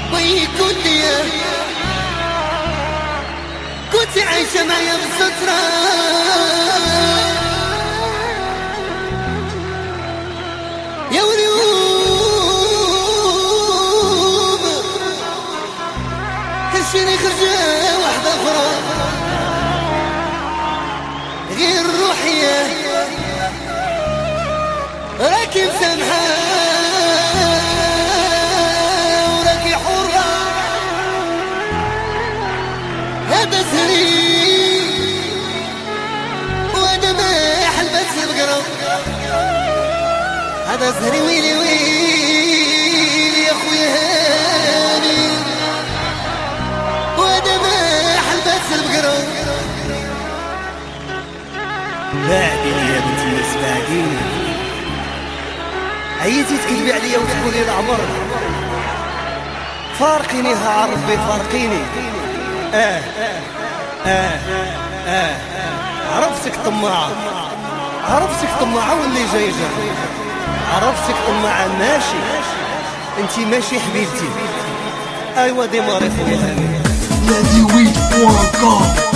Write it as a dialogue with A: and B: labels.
A: وي كنت عايشة معايا بالسترة، يا واليوم كنشيني خرجة واحدة أخرى غير روحية راكي مسامحة وراكي حرة. هذا سري وانا ما حلبت القرب، هذا سري ويلي ويلي يا خويا هاني وانا ما حلبت القرب.
B: بعديني يا بنت الناس بعديني، عييتي تكذبي عليا وتقولي العمر فارقيني ها ربي فارقيني. عرفتك طماعة، عرفتك طماعة واللي جاي جاي، عرفتك طماعة ماشي انتي ماشي حبيبتي. ايوا ديماري خويا هاني.
C: Lady Weed.com